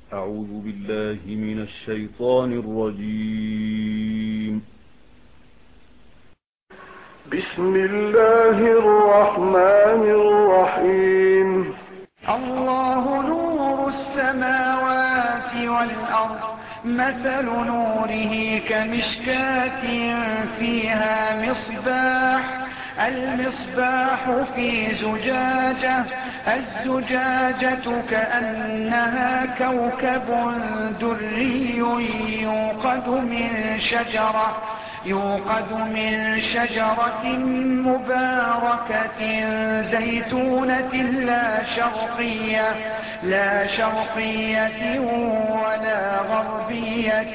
أعوذ بالله من الشيطان الرجيم. بسم الله الرحمن الرحيم. الله نور السماوات والأرض، مثل نوره كمشكاة فيها مصباح، المصباح في زجاجة، الزجاجة كأنها كوكب دري يوقد من شجرة مباركة زيتونة لا شرقية ولا غربية،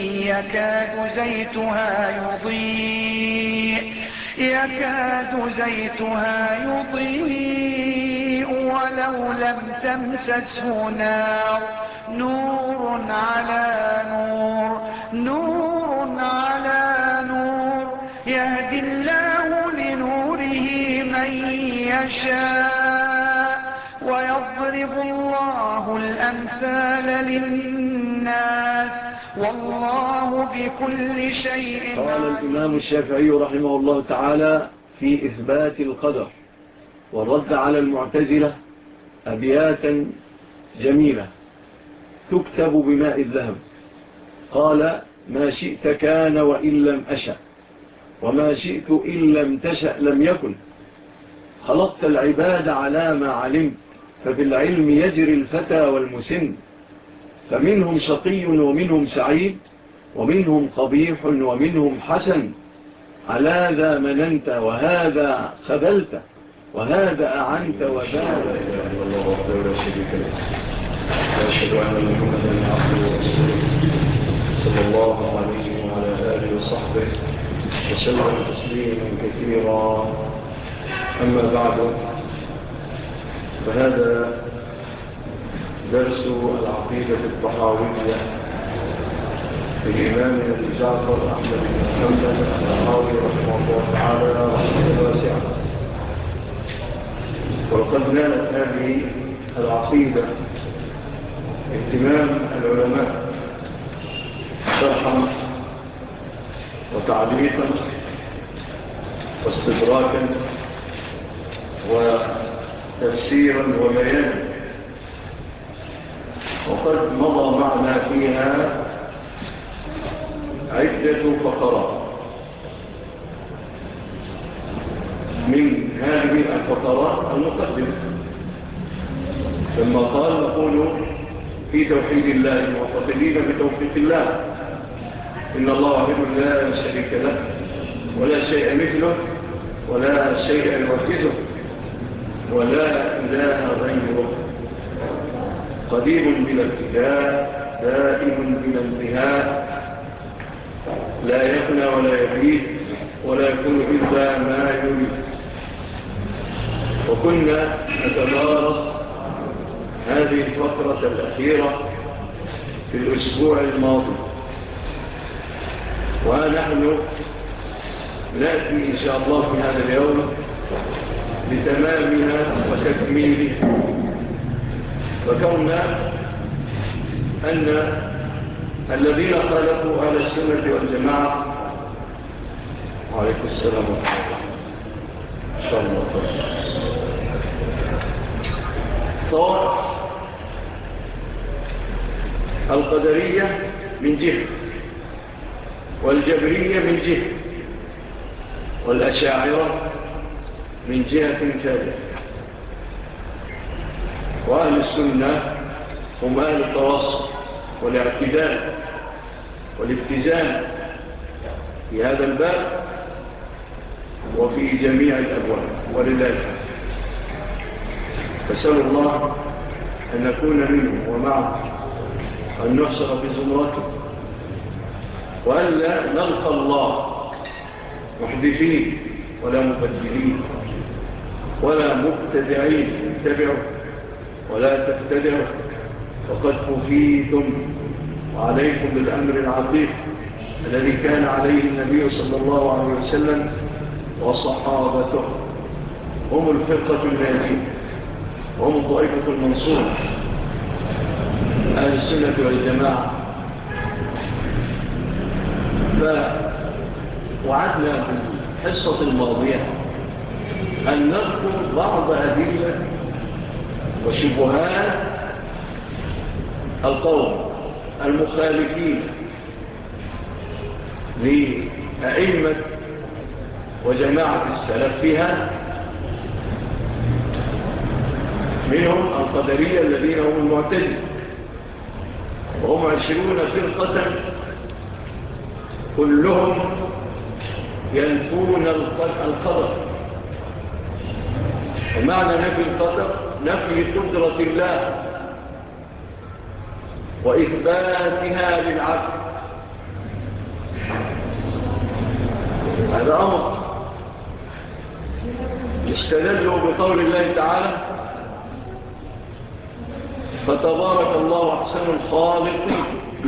يكاد زيتها يضيء ولو لم تمسسه نار، نور على نور، يهدي الله لنوره من يشاء، ويضرب الله الأمثال للناس، والله بكل شيء قال عليم. الإمام الشافعي رحمه الله تعالى في إثبات القدر والرد على المعتزلة أبياتا جميلة تكتب بماء الذهب. قال: ما شئت كان وإن لم أشأ، وما شئت إن لم تشأ لم يكن، خلقت العباد على ما علمت، فبالعلم يجري الفتى والمسن، فمنهم شقي ومنهم سعيد، ومنهم قبيح ومنهم حسن، على ذا مننت وهذا خذلت، وهذا أعنت وذا. وأشهد أن محمدا عبده ورسوله صلى الله عليه وعلى آله وصحبه وسلم تسليما كثيرا. أما بعد، فهذا درس العقيدة الطحاوية للإمام أبي جعفر أحمد بن محمد الطحاوي رحمه الله تعالى رحمة واسعة. ولقد نالت هذه العقيدة اهتمام العلماء شرحا وتعليقا واستدراكا وتفسيرا وبيانا، وقد مضى معنا فيها عدة فقرات. من هذه الفقرات المقدمة لما قال: نقول في توحيد الله معتقدين بتوفيق الله، إن الله واحد لا شريك له ولا شيء مثله ولا شيء يوفزه ولا إله غيره، قديم بلا ابتداء دائم بلا انتهاء، لا يفنى ولا يبيد ولا يكون إلا ما يريد. وكنا نتدارس هذه الفترة الأخيرة في الأسبوع الماضي، ونحن نأتي إن شاء الله في هذا اليوم لتمامها وتكميلها. وكونا أن الذين خالفوا أهل السنة والجماعة، وعليكم السلام ورحمة الله إن شاء الله، طوائف القدرية من جهة، والجبرية من جهة، والأشاعرة من جهة ثالثة، وأهل السنة هم أهل التوسط والاعتدال والاتزان في هذا الباب وفي جميع الأبواب، ولله فسأل الله أن نكون منه ومعه، أن نحصر في زمرته، وألا نلقى الله محدثين ولا مبدلين ولا مبتدعين اتبعوا ولا تبتدعوا، وقد كفيتم وعليكم بالأمر العتيق الذي كان عليه النبي صلى الله عليه وسلم وصحابته. هم الفرقة الناجية وهم الطائفة المنصورة. أهل السنة والجماعة. فوعدنا في الحصة الماضية أن نذكر بعض أدلة وشبهات القوم المخالفين لأئمة وجماعة السلف فيها، منهم القدرية الذين هم المعتزلة، وهم 20 فرقة كلهم ينفون القدر. ومعنى نفي القدر نفي قدرة الله وإثباتها للعبد. هذا أمر استدلوا بقول الله تعالى: فتبارك الله أحسن الخالقين.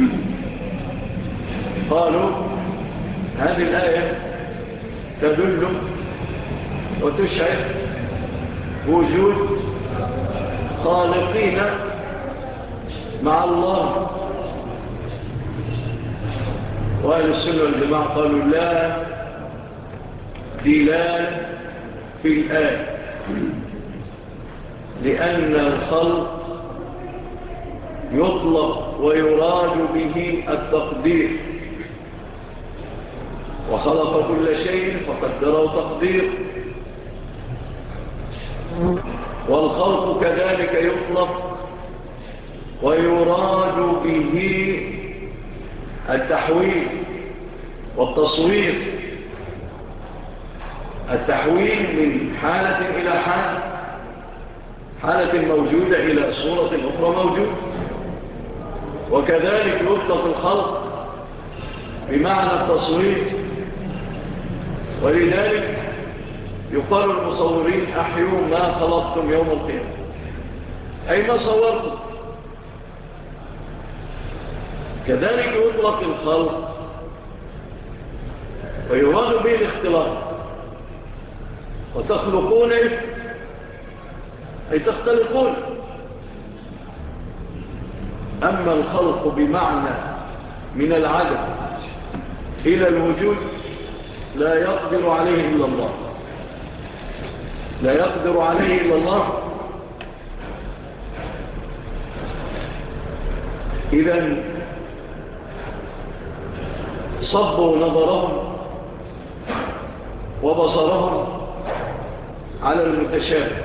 قالوا هذه الآية تدل وتشعر وجود خالقين مع الله. وأهل السنة والجماعة قالوا لا دلالة في الآية، لأن الخلق يطلق ويراد به التقدير، وخلق كل شيء فقدره تقدير. والخلق كذلك يطلق ويراد به التحويل والتصوير، التحويل من حالة إلى حالة موجودة إلى صورة أخرى موجودة. وكذلك يطلق الخلق بمعنى التصوير، ولذلك يقال المصورين: أحيوا ما خلقتم يوم القيامة، أي ما صورتم. كذلك يطلق الخلق ويراد به الاختلاط، وتخلقون أي تختلقون. أما الخلق بمعنى من العدم إلى الوجود لا يقدر عليه إلا الله، لا يقدر عليه إلا الله. إذن صبوا نظرهم وبصرهم على المتشابه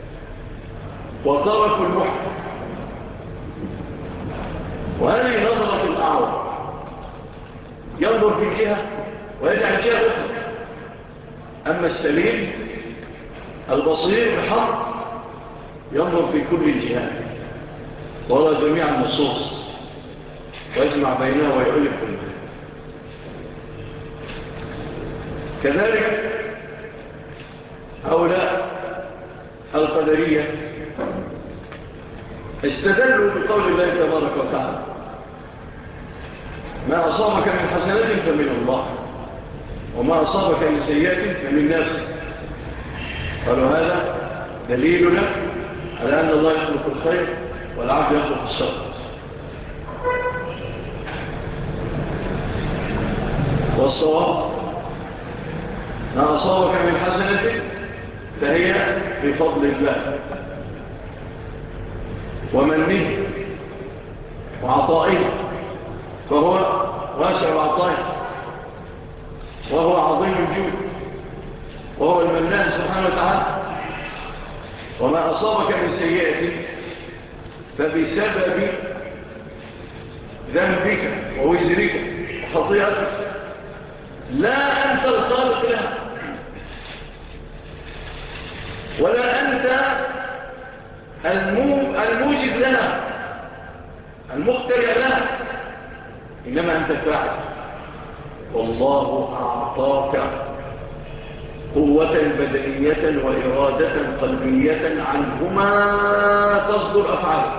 وتركوا المحكم. وهذه نظرة الأعور، ينظر في جهة ويجعل جهة أخرى. أما السليم البصير بحق ينظر في كل الجهات ولا جميع النصوص ويجمع بينها ويؤلف كلها. كذلك هؤلاء القدرية استدلوا بقول الله تبارك وتعالى: ما أصابك من حسنة فمن الله، وما أصابك من سيئة فمن نفسك. قالوا هذا دليلنا على أن الله يخلق الخير والعبد يخلق الشر. والصواب: ما أصابك من حسنة فهي بفضل الله ومنه وعطائه، فهو واسع العطاء وهو عظيم الجود وهو المنان سبحانه وتعالى. وما أصابك من سيئة فبسبب ذنبك ووزرك وخطيئتك، لا أنت الخالق لها ولا أنت الموجب لها المخترع لها، إنما أنت فاعل. والله أعطاك قوة بدنية وإرادة قلبية عنهما تصدر أفعال،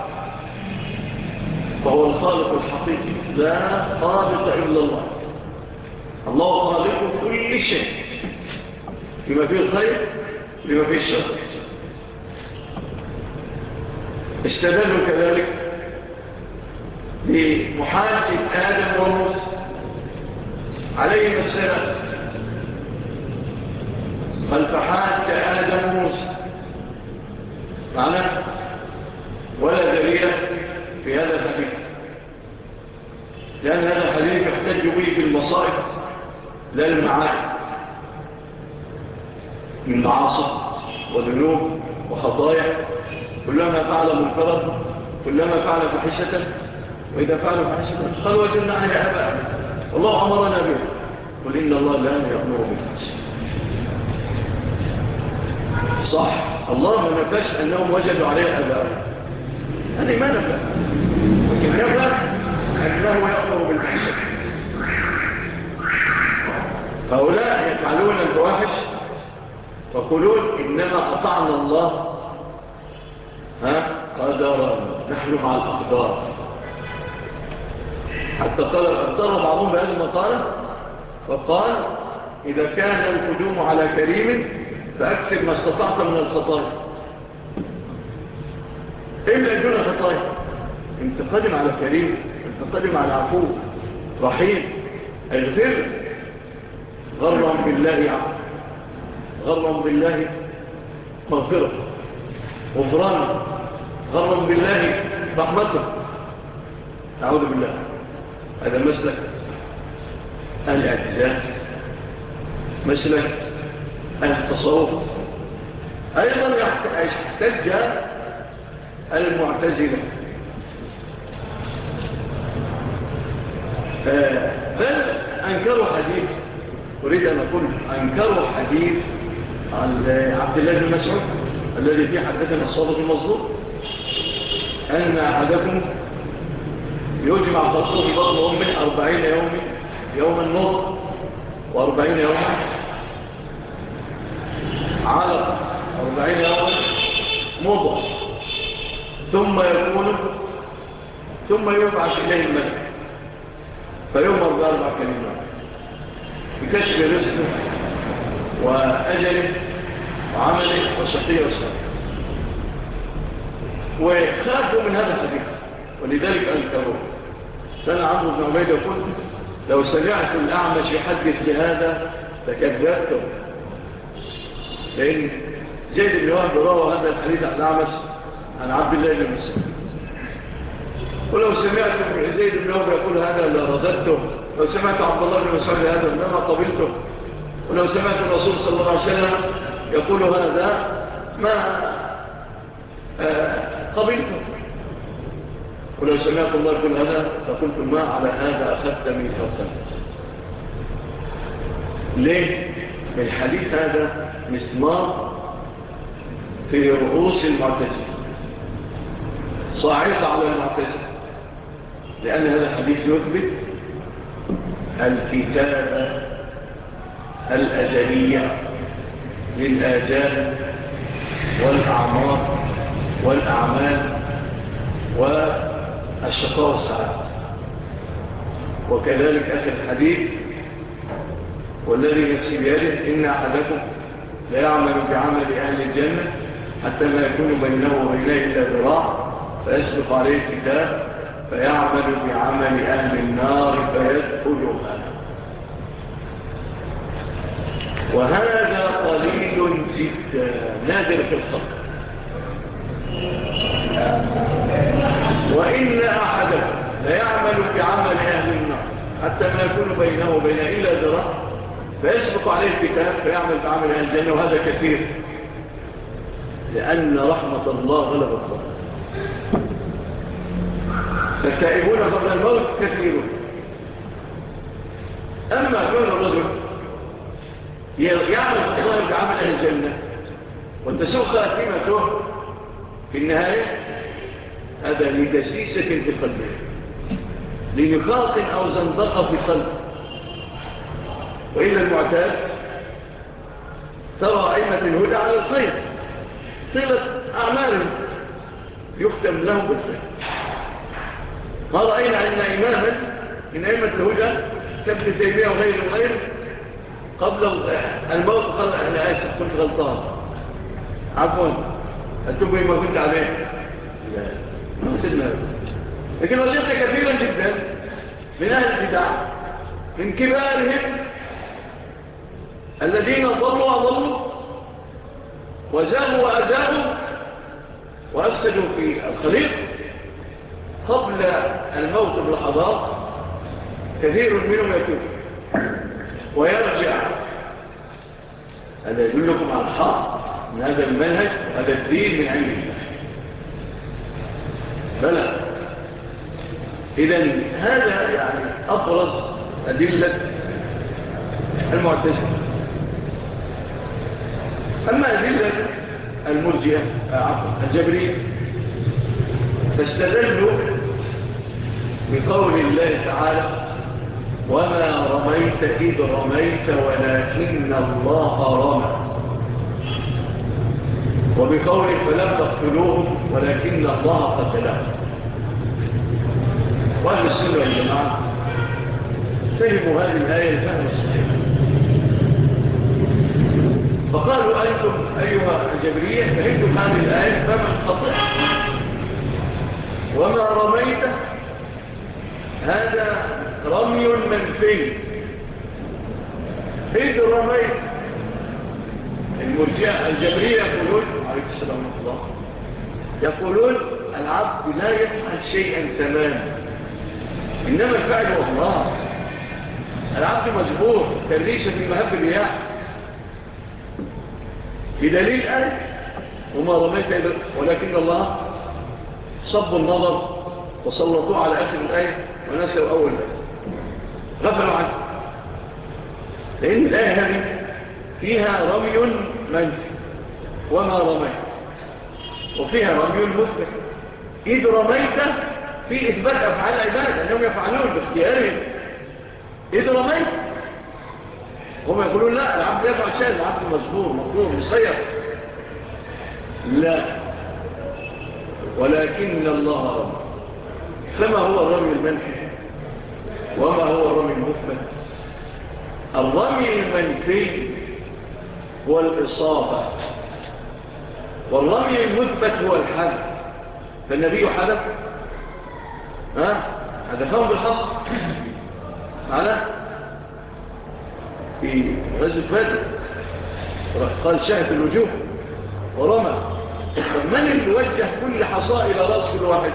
فهو الخالق الحقيقي، لا خالق إلا الله. الله خالق كل شيء، بما فيه الخير بما فيه الشر. استدلوا كذلك لمحاجة آدم وموسى عليهم السلام. قال فحاج آدم وموسى معنى ولا دليل في هذا الحديث، لأن هذا الحديث يحتج به في المصائب لا المعاد من معاصي وذنوب وخطايا. كلما فعل منكرا كلما فعل فحشة، وإذا فعل فحشة قال وجدنا عليها آباءنا والله أمرنا به. قل إن الله لا يأمر بالفحشة. صح، الله ما نفاش أنهم وجدوا عليها آباءنا، هذه ما نفى، لكن نفى أنه يأمر بالفحشة. هؤلاء يفعلون الفواحش ويقولون إنما أطعنا الله قدرا، نحن مع الأقدار. حتى قال اضطر بعضهم بهذه المقالة وقال إذا كان القدوم على كريم فأكثر ما استطعت من الخطايا إلا دون خطايا. انت قدم على كريم، انت قدم على عفو رحيم، اغفر. غرهم بالله عفو، غرهم بالله مغفرة، غفران، غرهم بالله رحمته. أعوذ بالله. هذا مسلك الاعتزال، مسلك التصوف. أيضا يحتج المعتزلة، بل أنكروا حديث، أريد أن أقول أنكروا حديث عن عبد الله بن مسعود الذي فيه حدثنا الصادق المصدوق أن أحدكم يجمع خلقه في بطن أمه 40 يوما نطفة و40 يوما علقة 40 يوما مضغة ثم يبعث إليه الملك فيؤمر ب4 كلمات بكشف رزقه وأجله وعمله وشقيه وسعيه. وخافوا من هذا الحديث ولذلك أنكروه. كان عمرو بن عبيد يقول لو سمعت الأعمش يحدث بهذا لكذبته، لأن زيد بن وهب روى هذا الحديث عن الأعمش عن عبد الله بن مسعود. ولو سمعت زيد بن وهب يقول هذا لرددته، لو سمعت عبد الله بن مسعود هذا لما قبلته، ولو سمعت الرسول صلى الله عليه وسلم يقول هذا ما قبلته، ولو سمعت الله يقول هذا فقلت ما على هذا أخذت ميثاقا. ليه؟ الحديث هذا مسمار في رؤوس المعتزلة، صاعقة على المعتزلة، لأن هذا الحديث يثبت الكتابة الأزلية للآجال والأعمار والأعمال والشقاء والسعادة. وكذلك آخر الحديث والذي نفسي بيده إن أحدكم لا يعمل بعمل أهل الجنة حتى ما يكون بينه وبينه إلا ذراع فيسبق عليه الكتاب فيعمل بعمل أهل النار فيدخلها. وهذا قليل جدا نادر في الخلق. وإن أحدكم لا يعمل بعمل أهل النار حتى ما يكون بينه وبينه إلا ذراع فيسبق عليه الكتاب فيعمل بعمل أهل الجنة. وهذا كثير لأن رحمة الله غلبت الله. فالتائبون قبل الموت كثيرون. أما كون الرجل يعمل الظاهر بعمل أهل الجنة وتسوق خاتمته في النهاية هذا لدسيسة في قلبه، لنفاق أو زندقة في قلبه. وإلا المعتاد ترى أئمة الهدى على الخير طيلة أعمالهم يختم لهم بالخير. ما رأينا أن إماما من أئمة الهدى كابن تيمية وغيره قبل الموت قال أنا آسف كنت غلطان عفوا أتوب ما كنت عليه. لا ما سيدنا لكن وجدت كثيرا جدا من أهل البدع من كبارهم الذين ضلوا وأضلوا وزاغوا وأزاغوا وأفسدوا في الخليق قبل الموت بلحظات كثير منهم يتوب ويرجع. هذا يدلكم على الحق من هذا المنهج وهذا الدين من عند الله. بلى إذن هذا يعني أبرز أدلة المعتزلة. أما أدلة المرجئة الجبرية فاستدلوا بقول الله تعالى وما رميت إذ رميت ولكن الله رمى، وبقول فلم تقتلوهم ولكن الله قتلهم. وأهل السنة والجماعة فهموا هذه الآية الفهم الصحيح، فقالوا أنتم أيها الجبرية فهمتم هذه الآية فمن قطع، وما رميت هذا رمي منفي إذ رميت. المرجئة الجبرية يقولون عليك السلام ورحمة الله يقولون العبد لا يفعل شيئا تماما، إنما الفعل هو الله. العبد مجبور كالريشة في مهب الرياح بدليل آية وما رميت ولكن الله صب النظر وسلطوه على آخر الآية ونسوا أول الآية غفلوا عنه، لأن الآية هذه فيها رمي منفي وما رميت وفيها رمي مثبت. إذ رميت في إثبات أفعال العباد أنهم يفعلون باختيارهم. إذ رميت هم يقولون لا العبد يفعل شيء، العبد مجبور مقدور مسير. لا، ولكن الله رمى. فما هو الرمي المنفي وما هو الرمي المثبت؟ الرمي المنفي هو الإصابة، والرمي المثبت هو الحذف. فالنبي حذف حذفهم بالحصر معنا في غزوة بدر قال شاهد الوجوه ورمى. من اللي وجه كل حصاء إلى رأس كل واحد؟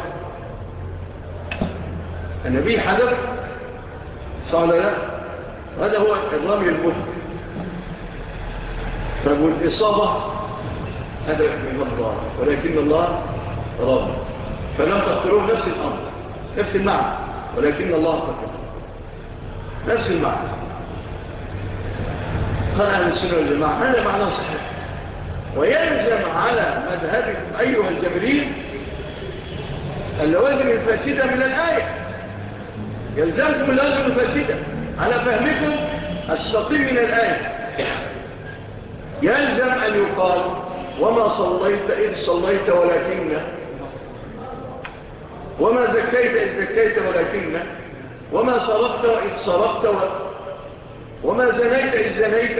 النبي حذف صلى لا، هذا هو الرمي المثبت. فالإصابة هذا من الله ولكن الله رمى. فلم تقتلوه نفس الأمر نفس المعنى ولكن الله قتل نفس المعنى. قال أهل السنة والجماعة هذا معنى صحيح، ويلزم على مذهبكم أيها الجبريين اللوازم الفاسدة من الآية. يلزمكم اللوازم الفاسدة على فهمكم السقيم من الآية. يلزم أن يقال وما صليت إذ صليت ولكن، وما زكيت إذ زكيت ولكن، وما صرفت إذ صرفت وما زنيت إذ زنيت.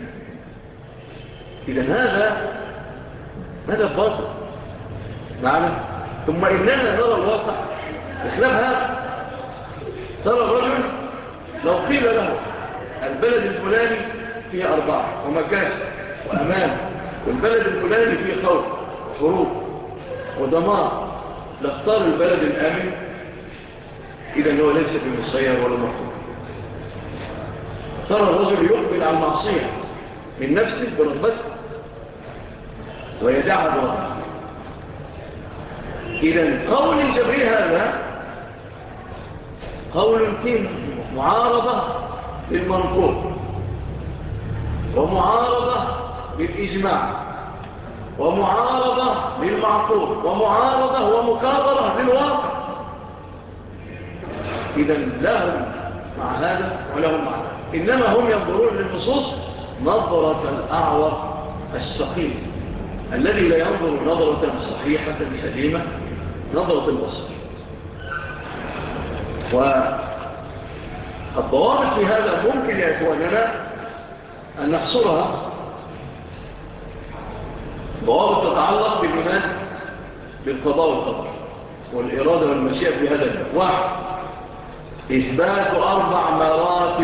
إذن هذا باطل معنا. ثم إننا نرى الواقع بخلاف هذا. ترى الرجل لو قيل له البلد الفلاني فيه 4 ومكاسب وأمان، والبلد الفلاني فيه خوف وحروب ودمار، لاختار البلد الآمن. إذن هو ليس بمسير ولا مخطوط. ترى الرجل يقبل على المعصية من نفسه برغبته ويدعها برغبته. إذن قول الجبريل هذا قول فيه معارضة للمنقول ومعارضة بالإجماع ومعارضة للمعقول ومعارضة ومكابرة للواقع. إذن لهم مع هذا ولهم مع هذا، إنما هم ينظرون للنصوص نظرة الأعور السقيم الذي لا ينظر نظرة صحيحة سليمة نظرة البصر. والضوابط في هذا ممكن يا إخواننا أن نحصرها. ضوابط تتعلق بالإيمان بالقضاء والقدر، والإرادة والمشيئة في هذا الباب. 1. إثبات 4 مراتب: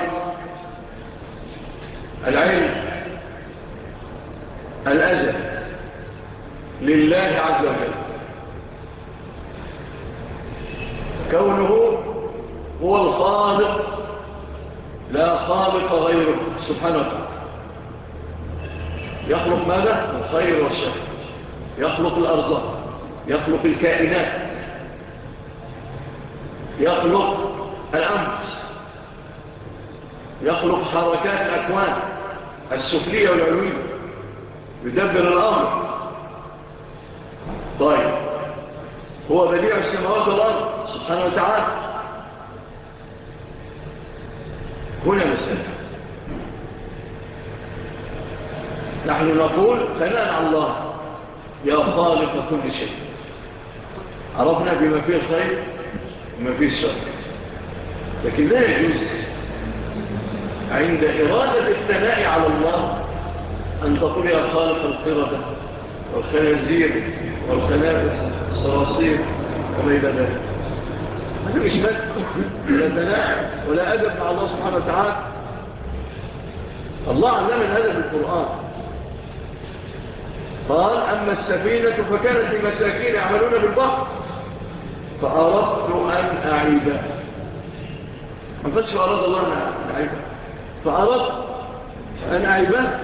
العلم الأزل لله عز وجل، كونه هو الخالق لا خالق غيره سبحانه وتعالى. يخلق ماذا؟ الخير والشر، يخلق الأرزاق، يخلق الكائنات، يخلق الأنفس، يخلق حركات الأكوان السفلية والعلوية، يدبر الأمر. طيب، هو بديع السماوات والأرض سبحانه وتعالى. هنا مسألة، نحن نقول ثناء على الله: يا خالق كل شيء. عرفنا بما فيه الخير وما فيه الشر، لكن لا يجوز عند إرادة الثناء على الله أن تقول يا خالق القردة والخنازير والخنافس الصراصير وما إلى ذلك. هذا مش مد ولا ثناء ولا أدب مع الله سبحانه وتعالى. الله علم الأدب بالقرآن، قال: أما السفينة فكانت لمساكين يعملون بالبحر فأردت أن أعيبها. ما قلتش أراد الله أن أعيبها، فأردت أن أعيبها.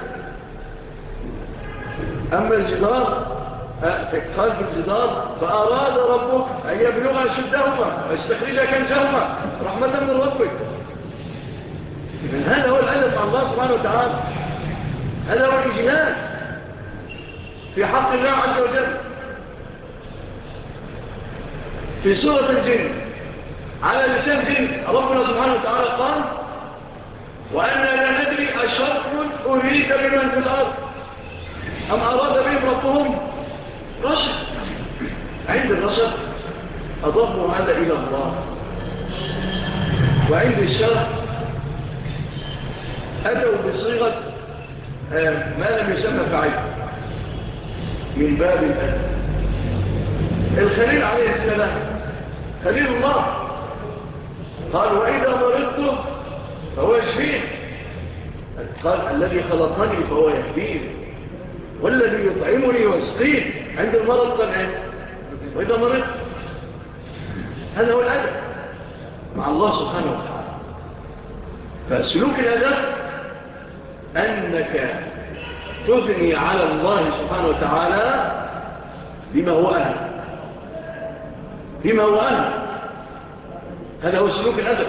أما الجدار خلف الجدار فأراد ربك أن يبلغ أشدهما ويستخرج كنزهما رحمة من ربك. هذا هو الأدب مع الله سبحانه وتعالى، هذا هو الإجلال في حق الله عز وجل. في سورة الجن على لسان جن ربنا سبحانه وتعالى قال: وأنا لا ندري أشر أريد بمن في الأرض أم أراد بهم ربهم رشد. عند الرشد أضافوا هذا إلى الله، وعند الشر أتوا بصيغة ما لم يسمى فعيل من باب الأدب. الخليل عليه السلام خليل الله قال: وإذا مرضت فهو يشفين. قال: الذي خلقني فهو يهدين، والذي يطعمني ويسقين. عند المرض قال: وإذا مرضت. هذا هو الأدب مع الله سبحانه وتعالى. فسلوك الأدب أنك تثني على الله سبحانه وتعالى بما هو أهل، بما هو أهل. هذا هو سلوك الأدب.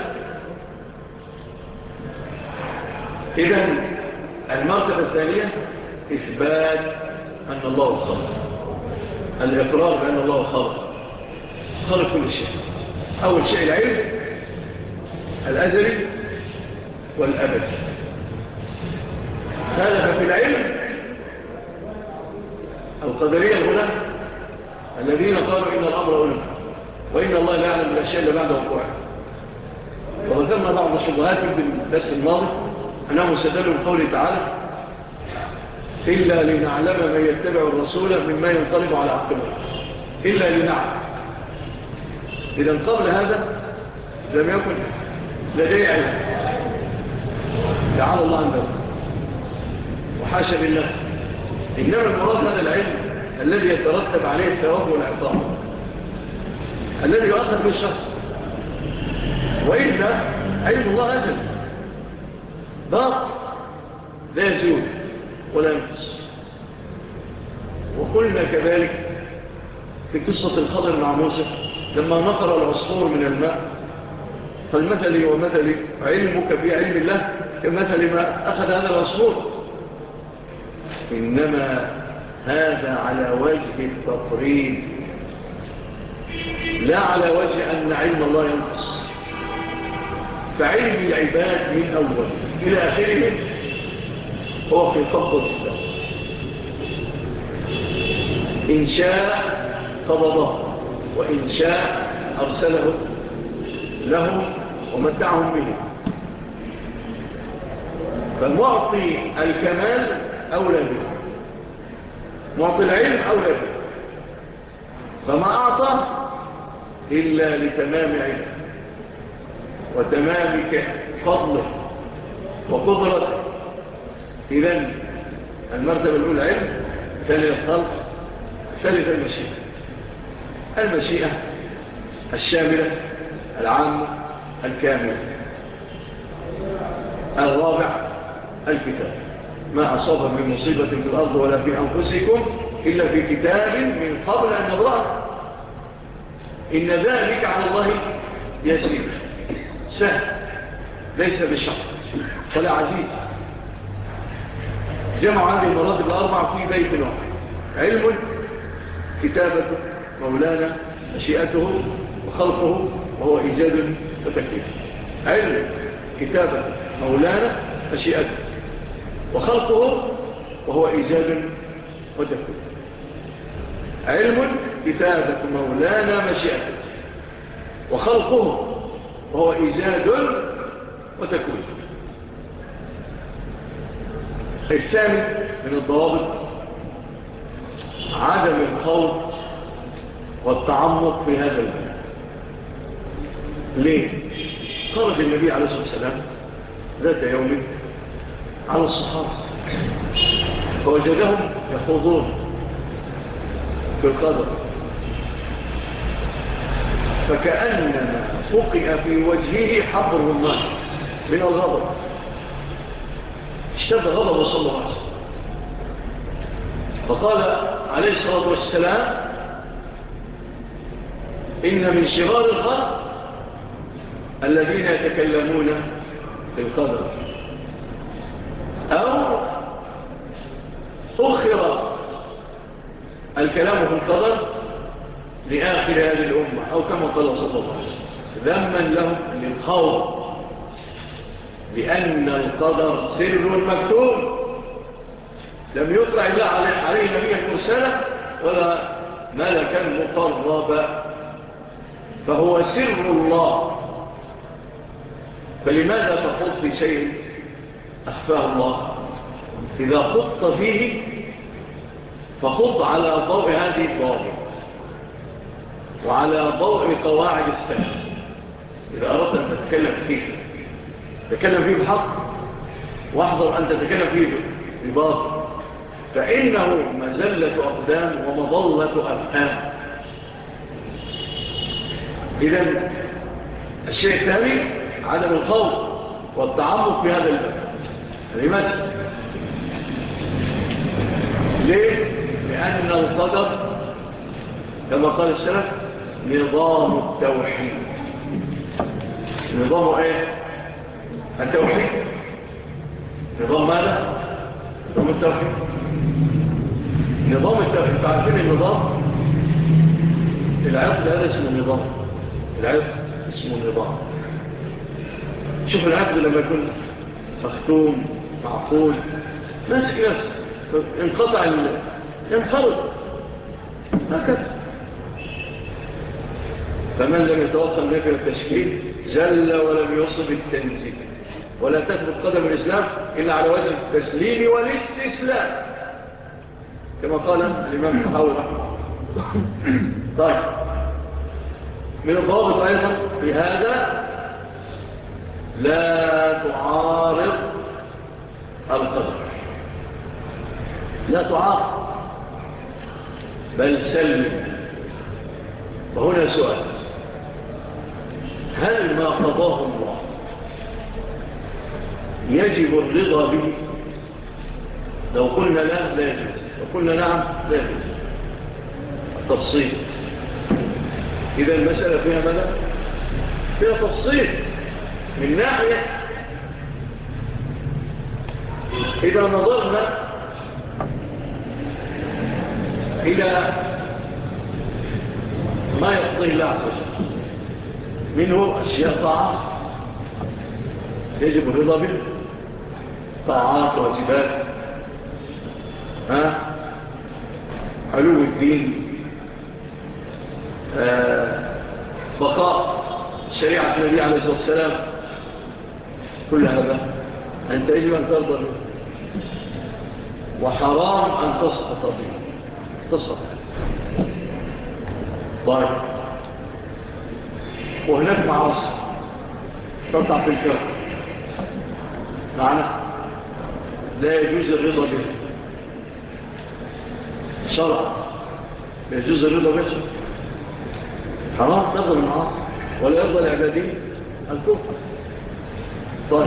إذن المرتبة الثانية إثبات أن الله خالق، الإقرار بأن الله خالق كل شيء. أول شيء العلم الأزلي والأبدي. خالف في العلم القدرية هنا الذين قالوا إن الأمر ألم وإن الله لا يعلم الأشياء اللي بعد وقوعها. وذكرنا بعض الشبهات في الدرس الماضي أنهم استدلوا بقوله تعالى: إلا لنعلم من يتبع الرسول مما ينقلب على عقبه. إلا لنعلم. إذا قبل هذا لم يكن لديه علم، تعالى الله عنه وحاشا بالله. إنما المراد هذا العلم الذي يترتب عليه الثواب والعقاب، الذي يؤخذ بالشخص. وإلا علم الله أزل باق لا يزول ولا ينقص. وقلنا كذلك في قصة الخضر مع موسى لما نقر العصفور من الماء: فالمثل ومثل علمك في علم الله كمثل ما أخذ هذا العصفور. إنما هذا على وجه التقريب، لا على وجه أن علم الله ينقص. فعلم العباد من أول إلى آخره هو في قبضة الله. إن شاء قبضه وإن شاء أرسله لهم ومتعهم به. فمعطي الكمال أولى به، معطي العلم أولى به. فما أعطى إلا لتمام علم وتمام فضله وقدرته. إذن المرتبة الأولى علم، الثانية الخلق، الثالثة المشيئة. المشيئة الشاملة العامة الكاملة. الرابع الكتاب. ما أصاب من مصيبة في الأرض ولا في أنفسكم إلا في كتاب من قبل أن نبرأه إن ذلك على الله يسير سهل ليس بشق ولا عزيز. جمع هذه المراتب الأربع في بيت واحد: علم، كتابته، مولانا، مشيئته وخلقه وهو إيجاد وتكليف. علم، كتابته، مولانا، مشيئته وخلقه وهو إيجاد وتكليف. علم، كتابة، مولانا، مشيئته وخلقه وهو إيجاد وتكوين. الثاني من الضوابط عدم الخوض والتعمق في هذا الباب. ليه؟ خرج النبي عليه الصلاة والسلام ذات يوم على الصحابة فوجدهم يخوضون في القدر، فكأنما فقئ في وجهه حبر الرمان من الغضب. اشتد غضب صلى الله عليه وسلم فقال عليه الصلاة والسلام: إن من شرار الخلق الذين يتكلمون في القدر، أو أخر الكلام في القدر لآخر هذه الأمة، أو كما قال صلى الله عليه وسلم ذما لهم للخوف، لأن القدر سر مكتوب لم يطلع الله عليه نبيا مرسلا ولا ملكا مقربا، فهو سر الله. فلماذا تخوض في شيء أخفاه الله؟ إذا خضت فيه فخض على ضوء هذه الضوابط وعلى ضوء قواعد السلف. إذا أردت أن تتكلم فيه تتكلم فيه بحق، واحذر أن تتكلم فيه بباطل، فإنه مزلة أقدام ومضلة أفهام. إذن الشيء الثاني عدم الخوف والتعمق في هذا الباب. لماذا؟ ليه؟ لأن القدر كما قال السلف نظام التوحيد. نظام ايه؟ التوحيد. نظام ماذا؟ نظام التوحيد. نظام التوحيد. تعرفين النظام؟ العقد هذا اسمه النظام. العقد اسمه النظام. شوف العقد لما يكون مختوم معقول ماسك نفسه انقطع ينخرج هكذا. فمن لم يتوقع نفي التشكيل زل ولم يصب التنزيل، ولا تثبت قدم الإسلام إلا على وجه التسليم والاستسلام كما قال الإمام الحاوي رحمه. طيب، من الضوابط أيضا في هذا لا تعارض القدر، لا تعارض بل سلم. وهنا سؤال: هل ما قضاه الله يجب الرضا به؟ لو قلنا لا لا يجوز، لو قلنا نعم لا يجوز. التفصيل. إذا المسألة فيها ماذا؟ فيها تفصيل. من ناحية إذا نظرنا إلى ما يقضيه الله عز وجل منه أشياء طاعات يجب الرضا به، طاعات واجبات، علو الدين، بقاء شريعة النبي عليه الصلاة والسلام، كل هذا أنت يجب أن ترضى به، وحرام أن تسقط به. تسقط. طيب، وهناك معاصي تقع في الكون معنا لا يجوز الرضا به شرعا، لا يجوز الرضا به حرام ترضى المعاصي ولا يرضى العبادين الكفر. طيب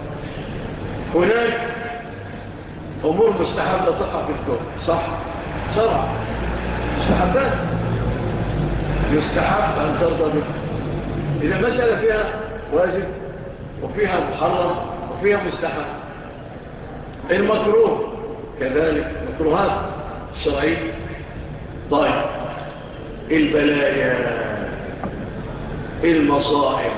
هناك أمور مستحبة تقع في الكون صح شرعا مستحبات يستحب أن ترضى به. إذا مسألة فيها واجب وفيها محرم وفيها مستحب. المكروه كذلك مكروهات الشرعية. طيب البلايا المصائب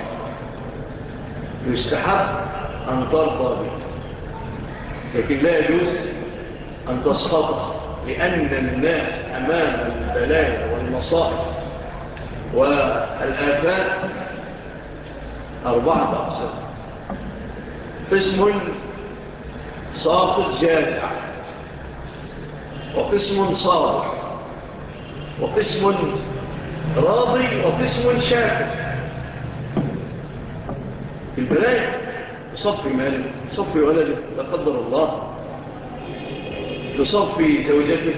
يستحب أن ترضى به، لكن لا يجوز أن تسخطها، لأن الناس أمام البلايا والمصائب والآفات 4 أقسام. قسم ساقط جازع، وقسم صابر، وقسم راضي، وقسم شاكر. البلايا تصفي ماله، تصفي ولده لا قدر الله، تصفي زوجته،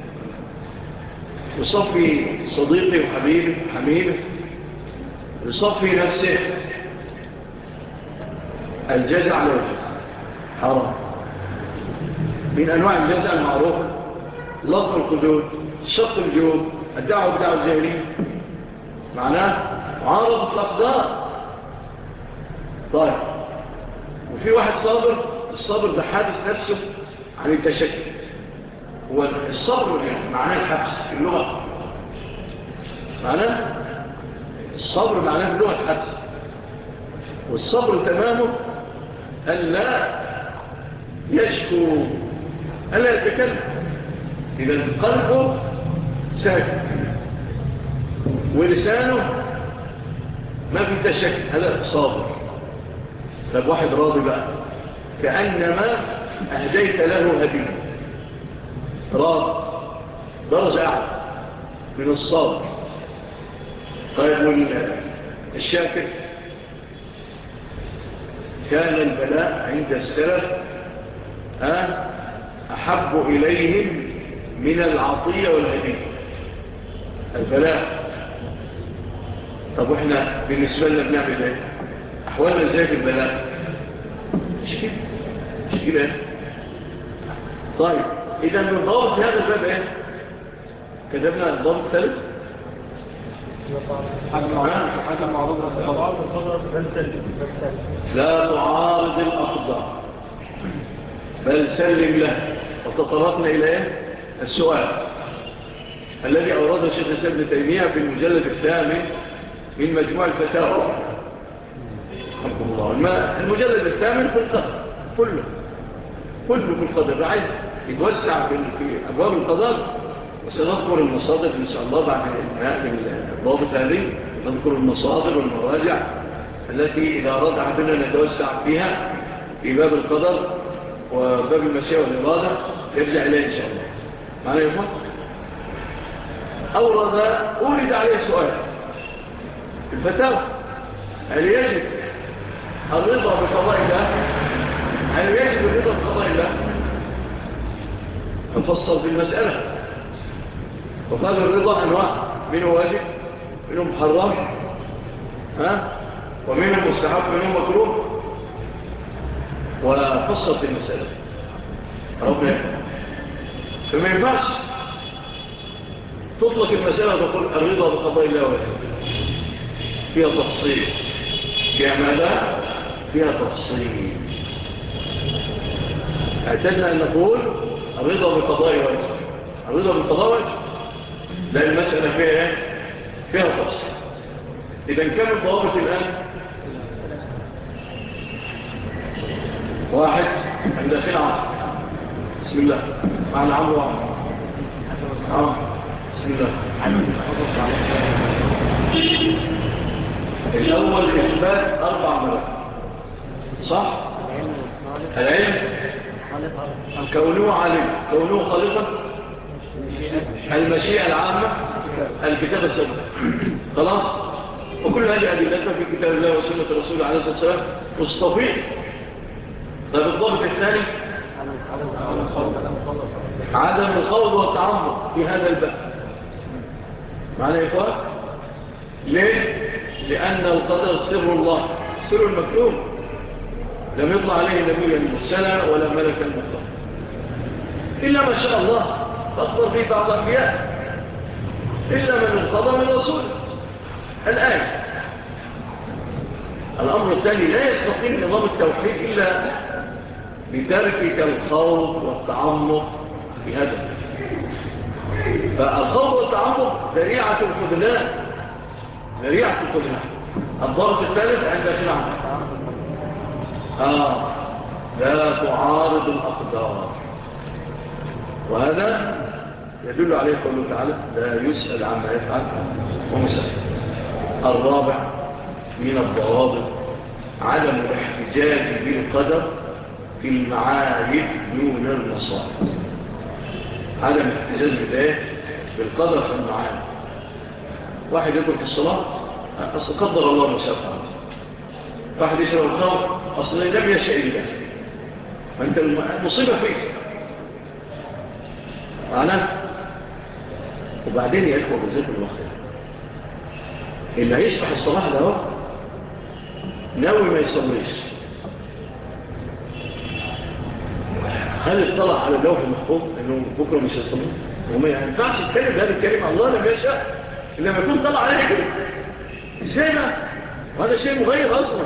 تصفي صديقي وحبيبي وحميمه، تصفي نفسه. الجزع لا يجوز حرام. من أنواع الجزع المعروفة لطم الخدود، شق الجيوب، الدعوة بدعوة الجاهلية، معناه معارضة الأقدار. طيب وفي واحد صابر، الصابر ده حادث نفسه عن التشكل. هو الصبر معناه الحبس في اللغة، معناه الصبر معناه في اللغة الحبس، والصبر تمامه ألا يشكو ألا يتكلم. إذا قلبه ساكت ولسانه ما في تشكل، هذا صابر. طب واحد راضي بقى كأنما أهديت له هدية، راضي درجة أعلى من الصابر. طيب الشاكر كان البلاء عند السلف أحب إليهم من العطية والهدية. البلاء. طب وإحنا بالنسبة لنا بنعمل إيه؟ أحوالنا إزاي في البلاء؟ مش كده. طيب إذا من ضابط هذا الباب إيه؟ كتبنا الضابط الثالث حاجة معروضة لا تعارض الأقدار بل سلم له. وتطرقنا إليه السؤال الذي أورده الشيخ الإسلام ابن تيمية في المجلد 8 من مجموع الفتاوى رحمه الله. المجلد 8 في القدر كله في القدر، عايز يتوسع في أبواب القدر، وسنذكر المصادر إن شاء الله بعد الانتهاء من الضابط هذه. نذكر المصادر والمراجع التي إذا أراد أحدنا نتوسع فيها في باب القدر وباب المشيئة والإرادة يرجع إليه إن شاء الله. معنى يفهم؟ أورد عليه سؤال الفتاوى: هل يجب الرضا بقضاء الله؟ هل يجب الرضا بقضاء الله؟ نفصل في المسألة وقال الرضا أنواع، منه واجب، منه محرم، ومنه مستحب، منه مكروه، وفصل في المسألة. ربنا يفهم. فما ينفعش تطلق المسألة وتقول الرضا بقضاء الله واجب. فيها تفصيل، فيها ماذا؟ فيها تفصيل. اعتدنا أن نقول الرضا بقضاء واجب. الرضا بقضاء واجب لأن المسألة فيها تفصيل. إذا كان الضوابط الآن: واحد، عند أخير عمر، بسم الله، معنا عمر عمر، بسم الله. الأول إثبات 4 مرات، صح؟ العلم كونه علم، كونه خالقا، المشيئة العامة، الكتاب السبب. خلاص؟ وكل هذه أدلتها في كتاب الله وسنة رسوله عليه الصلاة والسلام مستفيض. طيب الضابط الثاني عدم الخوض والتعمق في هذا الباب. معنى يا إخوان ليه؟ لأن القدر سر الله، سر المكتوب، لم يطلع عليه نبيا مرسلا ولا ملكا مطلقا إلا ما شاء الله فاخبر به بعض الأنبياء إلا من انقضى من رسوله. الآن الأمر الثاني لا يستقيم نظام التوحيد إلا بتركك الخوض والتعمق في هذا. فالخوض والتعمق ذريعة الخذلان، ذريعة الخذلان. الضابط الثالث عند الشرع لا تعارض الأقدار، وهذا يدل عليه قوله تعالى لا يسأل عما يفعل ومسأل. الرابع من الضوابط عدم الاحتجاج بالقدر في المعايب دون المصائب. عدم الاحتجاج بالقدر في المعايب. واحد يدخل في الصلاة أصل قدر الله مسافة، واحد يشرب الخمر أصل لم يشاء الله، فأنت المصيبة فيك معنا. وبعدين يا إخوة بذات الوقت اللي هيشبح الصلاة ده ناوي ما يصليش، هل اطلع على اللوح المحفوظ انه بكره مش هيصلي؟ وما ينفعش يتكلم هذه الكلمه الله لم يشاء الا لما يكون طلع عليه كده. ازاي بقى؟ وهذا شيء مغير اصلا،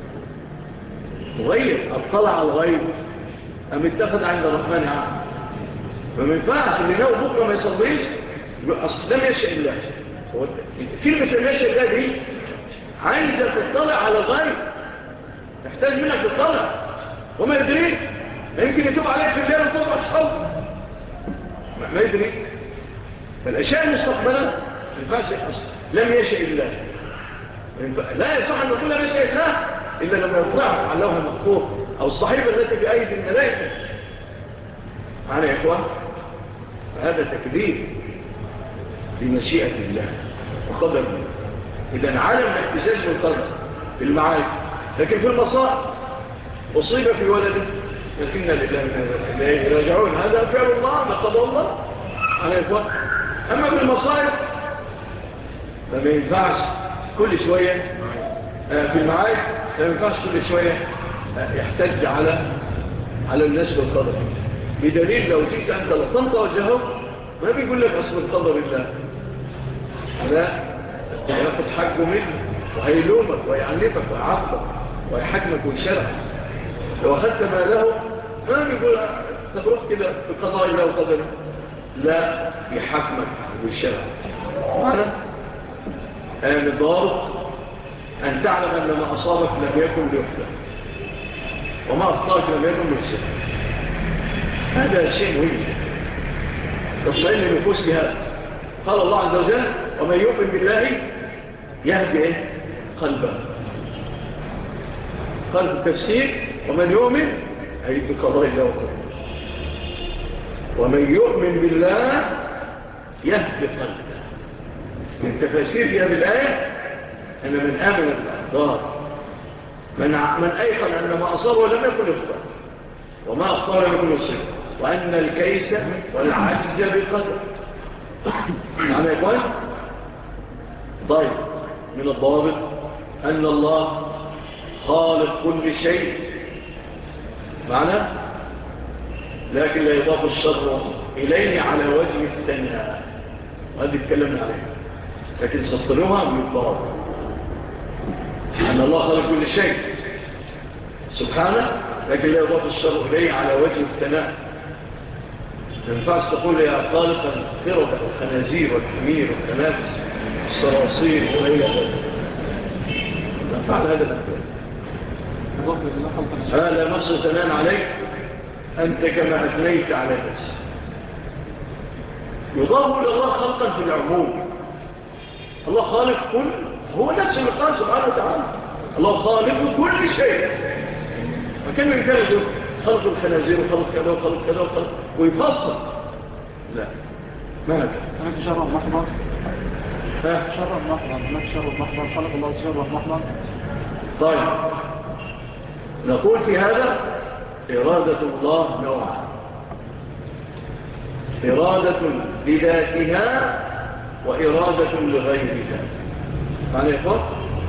مغير. اطلع على الغيب ام اتخذ عند الرحمن عهد. فما ينفعش اللي ناوي بكره ما يصليش اصل لم يشاء الله. كلمه لم يشاء الله دي عايزه تطلع على الغيب، تحتاج منك تطلع وما يدريك، يمكن يتوب عليك في الليل وتوب أصحاب ما يدري. فالأشياء المستقبلة ما ينفعش لم يشاء الله. لا يصح أن نقول لم يشاء الله إلا لما يطلعه على اللوح المحفوظ أو الصحيفة التي في أيدي الملائكة. معنا يا إخوان، هذا تكذيب لمشيئة الله وقدر الله. إذن عالم الاحتجاج بالقدر في المعارك، لكن في المصائب أصيب في ولده لكن إليه راجعون، هذا فعل الله بقضاء الله على إخوان. أما بالمصائب فما ينفعش كل شوية في المعارك، ما ينفعش كل شوية يحتج على الناس بالقدر، بدليل لو جيت أنت لطنت وجهه ما بيقول لك أصل القدر الله، لا ياخد حقه منه وهيلومك ويعنفك ويعاقبك ويحكمك ويشرعك. لو أخذت ماله ما بيقول تروح كده بقضاء الله وقدره، لا يحكمك ويشرعك. معنى الضابط أن تعلم أن ما أصابك لم يكن ليخلق وما أخطاك لم يكن ليخلق. هذا شيء مهم تطمئن النفوس بهذا. قال الله عز وجل ومن يؤمن بالله يهدي قلبه. قال في التفسير ومن يؤمن أي بقضاء الله وقدره، ومن يؤمن بالله يهدي قلبه. من تفاسير في هذه الآية أن من آمن بالأقدار من أيقن أن ما أصابه لم يكن يخطئ وما أخطأ لم يكن يصيب، وأن الكيس والعجز بقدر. معنى يا إخوان ضيب من الضوابط أن الله خالق كل شيء، معنى لكن لا يضاف الشر إليه على وجه الثناء، وهذا اتكلمنا عليه، لكن سطلوها بالضبط أن الله خالق كل شيء سبحانه، لكن لا يضاف الشر إليه على وجه الثناء. ما ينفعش تقول يا خالق القردة والخنازير والحمير والكنافس والصراصير وإلى ذلك. ما ينفعل هذا الأكبر. لا نصر ثنان عليك أنت كما أثنيت على نفسك. يضاف إلى الله خلقا في العموم. الله خالق كل، هو نفس اللي قال سبحانه وتعالى الله خالق كل شيء. فكان من كان يقول خلق الخنازير وخلق كذا وخلق كذا وخلق ويفصل. لا ما هذا. شر محضر، هناك شر محضر، خلق الله شر محضر. طيب نقول في هذا إرادة الله نوعا، إرادة لذاتها وإرادة لغيرها. معنى يقول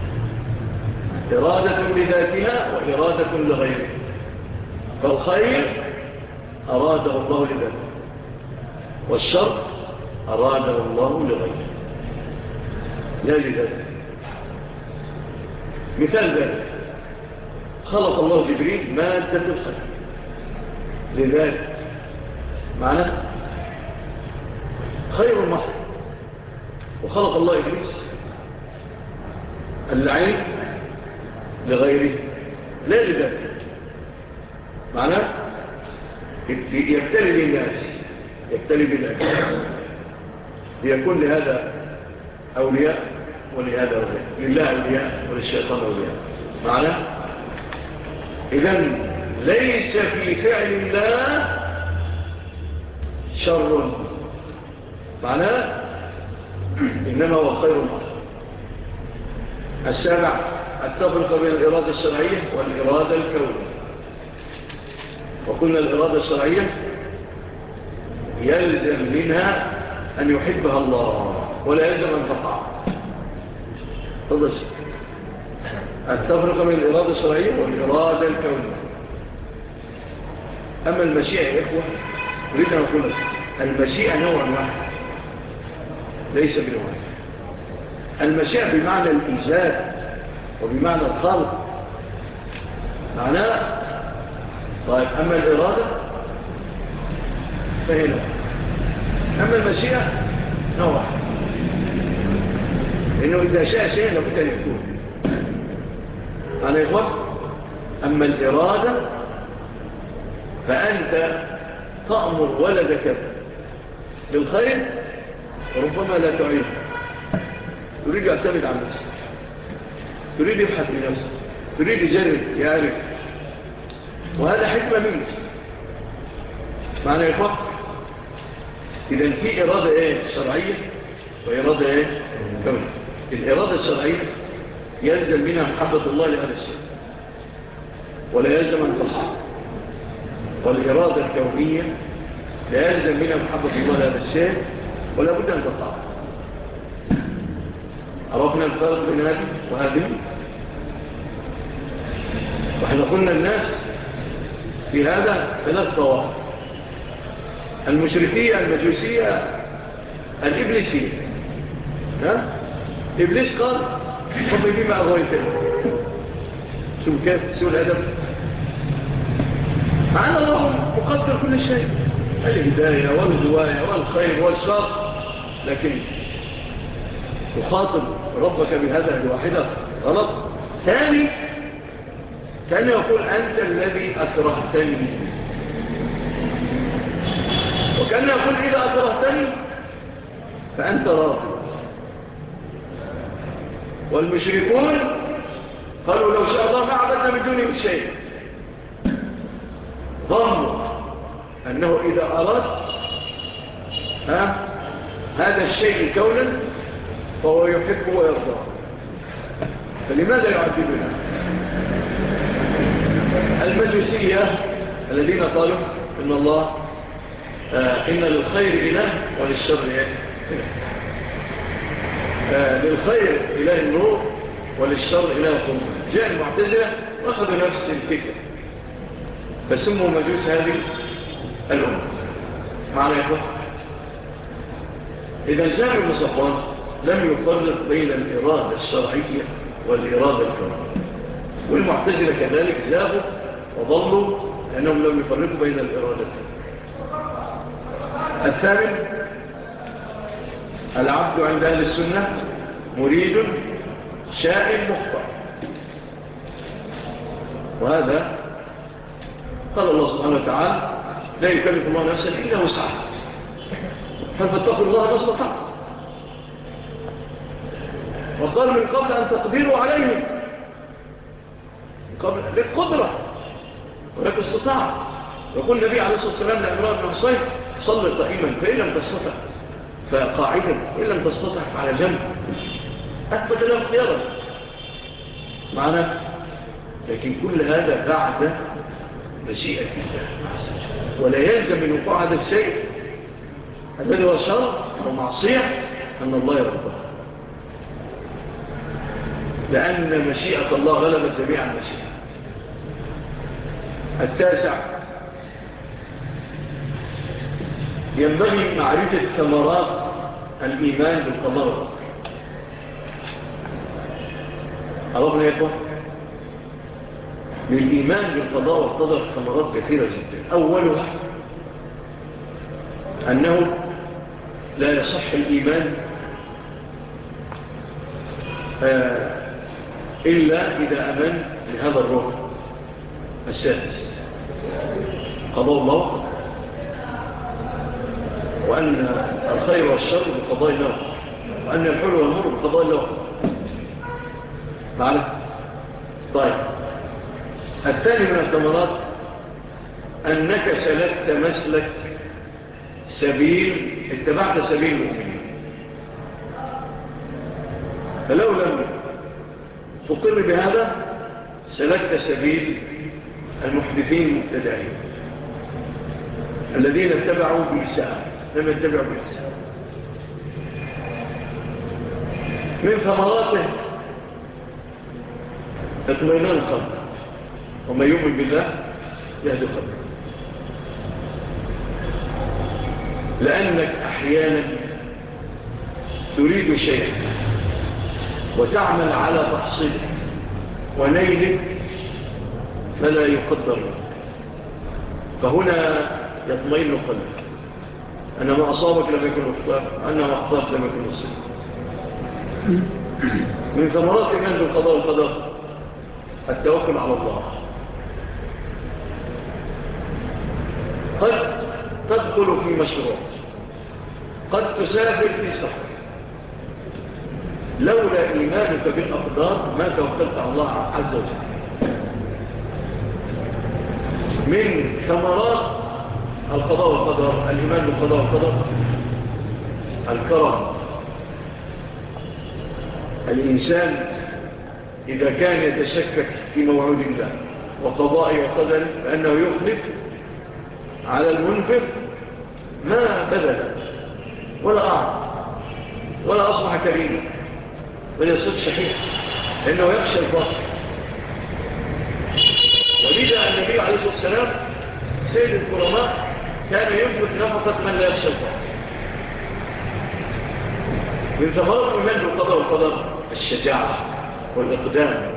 إرادة لذاتها وإرادة لغيرها. فالخير أراده الله لذاته، والشر أراده الله لغيره لا لذاته. مثال ذلك خلق الله جبريل مادة الخير لذاته، معنى خير محض. وخلق الله إبليس اللعين لغيره لا لذاته، معنى يبتلي للناس، يبتلي بالأجل ليكون لهذا أولياء ولهذا أولياء، لله أولياء وللشيطان أولياء. معنى إذن ليس في فعل الله شر، معناه إنما هو خير محض. السابع التفرق بين الإرادة الشرعية والإرادة الكونية. وقلنا الإرادة الشرعية يلزم منها أن يحبها الله ولا يلزم أن تقع. تفضل. التفرق بين الإرادة الشرعية والإرادة الكونية. أما المشيئة يا إخوة أريد أن أقول لك المشيئة نوع واحد ليس بنوع. المشيئة بمعنى الإيجاد وبمعنى الخلق، معناه. طيب أما الإرادة فهي نوع، أما المشيئة نوع واحد، لأنه إذا شاء شيء لابد أن يكون. أنا يقول أما الإرادة فأنت تأمر ولدك بالخير وربما لا تعين، تريد يعتمد على نفسك، تريد يبحث بنفسك، تريد يجرب يعرف، وهذا حكمة منك. معنى يفكر. إذن في إرادة إيه شرعية وإرادة إيه كونية. الإرادة الشرعية يلزم منها محبة الله لهذا الشيء ولا يلزم أن تصح. والإرادة الكونية لا يلزم منها محبة الله لهذا الشيء ولا بد أن تطاع. عرفنا الفرق بين هذه وهذه. وإحنا قلنا الناس في هذا 3 طوائف: المشركية، المجوسية، الإبليسية. إبليس قال ربي بما أغويتني. شوف كيف سوء الأدب. معنا الله مقدر كل شيء، الهداية والغواية والخير والشر، لكن تخاطب ربك بهذا الواحدة غلط. ثاني كان يقول أنت الذي أكرهتني، وكان يقول إذا أكرهتني فأنت راضي. والمشركون قالوا لو شاء الله ما عبدنا من دونه شيء. ظنوا أنه إذا أراد هذا الشيء كونا فهو يحبه ويرضاه، فلماذا يعذبنا؟ المجوسية الذين قالوا إن الله إن للخير إله وللشر إله. للخير إله النور وللشر إله الظلم. جاء المعتزلة وأخذوا نفس الفكرة فسموا مجوس هذه الأمة. معنى يقول إذا جاء ابن صفوان لم يفرق بين الإرادة الشرعية والإرادة الكونية، والمعتزلة كذلك زاغوا وضلوا لأنهم لم يفرقوا بين الإرادتين. الثامن العبد عند أهل السنة مريد شاء مخطئ، وهذا قال الله سبحانه وتعالى لا يكلف الله نفسا إلا وسعها فاتقوا الله ما استطعتم. وقال من قبل أن تقدروا عليهم، قبل للقدرة ولكن استطاع. يقول النبي عليه الصلاة والسلام لعمران بن حصين صلي قائما فإن لم تستطع فقاعدا وإن لم تستطع على جنب. أثبت له اختيارا معنا. لكن كل هذا بعد مشيئة الله، ولا يلزم من وقوع هذا الشيء الذي هو شر أو معصية أن الله يرضى، لأن مشيئة الله غلبت جميع المشيئة. التاسع، ينبغي معرفة ثمرات الإيمان بالقدر. عرفنا يا إخوة، للإيمان بالقضاء والقدر ثمرات كثيرة جدا. أولها أنه لا يصح الإيمان إلا إذا أمن بهذا الركن السادس، قضاء الله، وأن الخير والشر بقضاء الله، وأن الحلو والمر بقضاء الله. معنا؟ طيب، الثاني من الثمرات أنك سلكت مسلك سبيل، اتبعت سبيل المؤمنين، فلو لم تقر بهذا سلكت سبيل المحدثين المبتدعين الذين اتبعوا بإساءة، لم يتبعوا بإساءة. من ثمراته اطمئنان القلب، ومن يؤمن بالله يهدي قلبه، لأنك أحيانا تريد شيئا وتعمل على تحصيله ونيله فلا يقدر لك، فهنا يطمئن قلبك أن ما أصابك لم يكن اختار، أن ما اختارت لم يكن الصيب. من ثمرات إيمان بالقضاء والقدر التوكل على الله. قد تدخل في مشروع، قد تسافر في سفر، لولا إيمانك بالأقدار ما توكلت على الله عز وجل. من ثمرات القضاء والقدر الإيمان بالقضاء والقدر الكرم. الإنسان إذا كان يتشكك في موعود الله وقضاء وقدر فأنه يخلف على المنفق ما بذل ولا أعطى ولا أصبح كريما، بل يصير شحيح لأنه يخشى الفقر. ولذا النبي عليه الصلاة والسلام سيد الكرماء كان ينفق نفقة من لا يخشى الفقر. من ثمرات الإيمان بالقضاء والقدر الشجاعة والإقدام.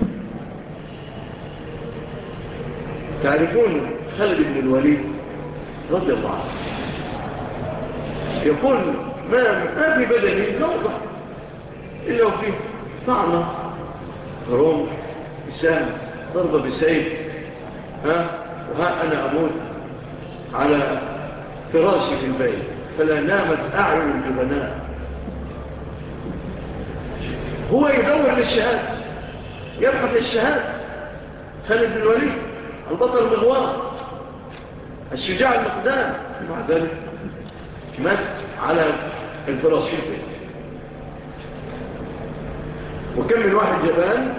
تعرفون خالد بن الوليد رضي الله عنه يقول ما في بدني نوضح إلا وفيه طعنة رمح بسام ضربة بسيف، وها أنا أموت على فراشي في البيت فلا نامت أعين الجبناء. هو يدور للشهادة، يبحث للشهادة. خالد بن الوليد البطل المغوار الشجاع المقدام، مع ذلك مات على الفراش في البيت. وكم من واحد جبان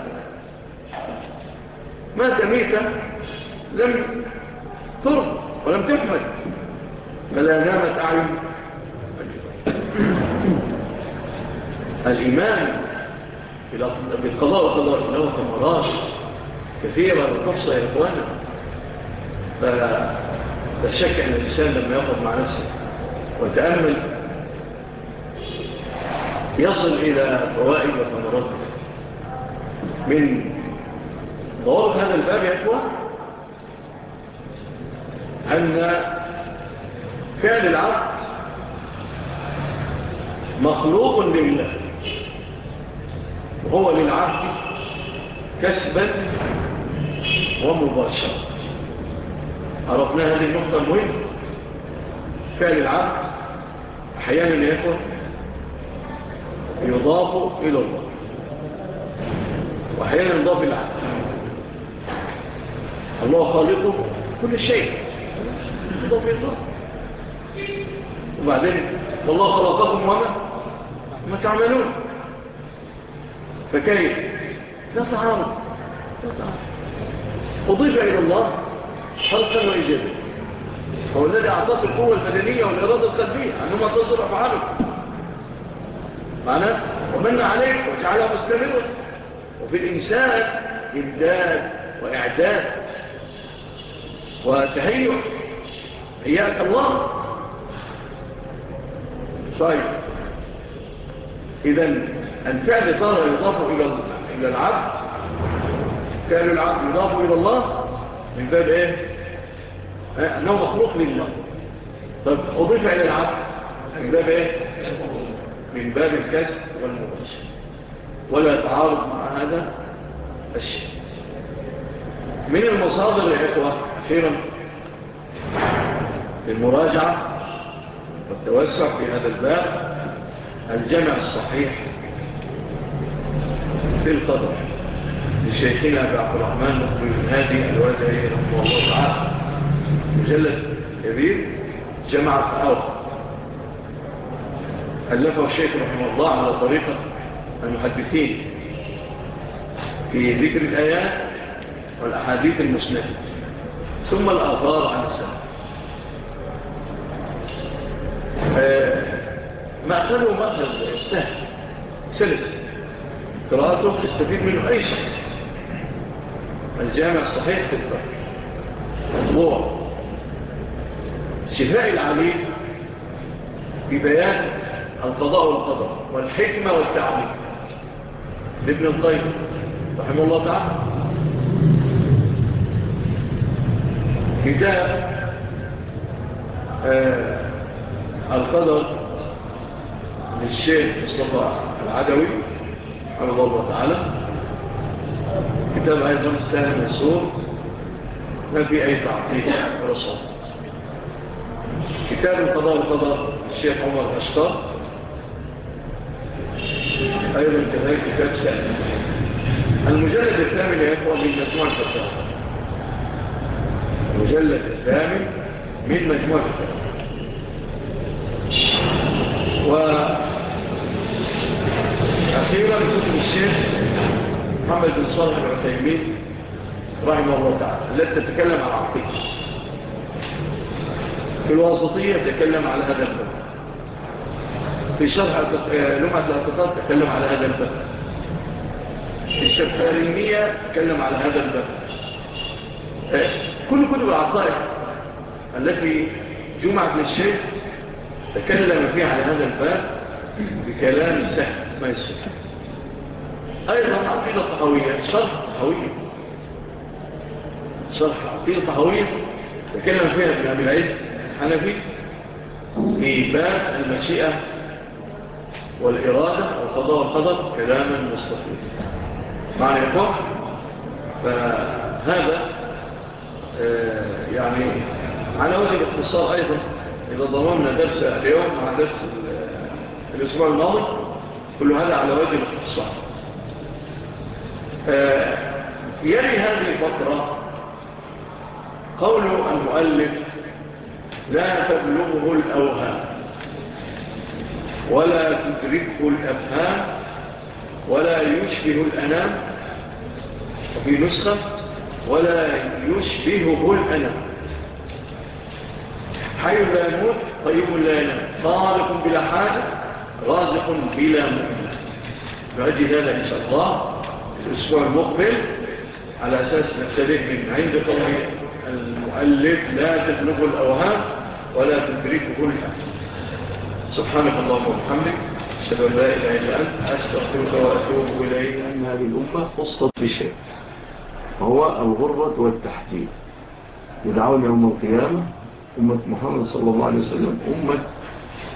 مات ميتا لم ترض ولم تحمد فلا نامت أعين. الإيمان بالقضاء والقدر له ثمرات كثيرة وتحصى يا إخوانا. فلا شك أن الإنسان لما يقعد مع نفسه وتأمل يصل إلى فوائد وثمرات. من ضوابط هذا الباب يا إخوان أن فعل العبد مخلوق لله، وهو للعبد كسبا ومباشرة. عرفنا هذه النقطة المهمة. فعل العبد أحيانا يكون يضاف إلى الله، وأحيانا يضاف العبد. الله خالقه كل شيء يضاف إلى الله. وبعدين والله خلقكم وما تعملون. فكيف؟ لا تعارض. أضيف إلى الله خلقا وإيجابا، هو الذي أعطاه القوة البدنية والإرادة القلبية أنما تصر أفعاله معناه ومن عليك وجعلها مستمرة. وفي الإنسان إمداد وإعداد وتهيئ، إياك الله. طيب إذن الفعل صار يضاف إلى العبد، فعل العبد يضاف إلى الله من باب إيه؟ أنه مخلوق لله. طب أضيف إلى العبد من باب إيه؟ من باب الكسب والمباشر، ولا يتعارض مع هذا الشيء. من المصادر يا إخوة أخيرا للمراجعة والتوسع في هذا الباب الجمع الصحيح في القدر لشيخنا أبي عبد الرحمن مقبل بن هادي الوادعي رحمه الله تعالى، مجلد كبير جمع التعارض ألفه الشيخ رحمه الله على طريقة المحدثين في ذكر الآيات والأحاديث المسندة ثم الآثار عن السلف. مأخذه مأخذ سهل سلس، قراءته يستفيد منه أي شخص. الجامع الصحيح في الفقه مطبوع شفاء العليم ببيان القضاء والقدر والحكمة والتعليم لابن القيم رحمه الله تعالى. كتاب القدر للشيخ مصطفى العدوي رحمه الله تعالى، كتاب أيضا السهل منصور ما في أي تعطيل ولا صوت. كتاب القضاء والقدر للشيخ عمر الأشقر أيضا كذلك كتاب سهل. المجلد الثامن يا إخوة من مجموعة الفتاوى، المجلد الثامن من مجموعة الفتاوى. وأخيرا كتب الشيخ محمد بن صالح العثيمين رحمه الله تعالى التي تتكلم عن العقيدة. في الواسطية تتكلم على هذا الباب، في شرح لمعة الاعتقاد تتكلم على هذا الباب، في الشفارينية تتكلم على هذا الباب. كل كتب العقائد التي جمعت للشيخ تكلم فيها على هذا الباب بكلام سهل ما يسهل. أيضا عقيدة طحاوية، شرح طحاوية، شرح عقيدة طحاوية تكلم فيها ابن أبي العز الحنفي في باب المشيئة والإرادة والقضاء والقدر كلاما مستقيما. معنى يقول فهذا يعني على وجه الاختصار. أيضا إذا ضمننا درس اليوم مع درس الأسبوع الماضي كل هذا على وجه الاختصار. يلي هذه الفترة قول المؤلف لا تبلغه الأوهام ولا تدركه الأفهام ولا يشبه الأنام، وفي نسخة ولا يشبهه الأنام، حي لا يموت قيوم لا ينام خالق بلا حاجة رازق بلا مؤمن. نؤدي هذا إن شاء الله الأسبوع المقبل على أساس نبتدئ من عند قول المؤلف لا تبلغه الأوهام ولا تدركه الأفهام. سبحانك اللهم وبحمدك أشهد أن لا إله إلا أنت أستغفرك وأتوب إليك. أن هذه الأمة خصت بشيء وهو الغرة والتحجيب. يدعون يوم القيامة أمة محمد صلى الله عليه وسلم أمة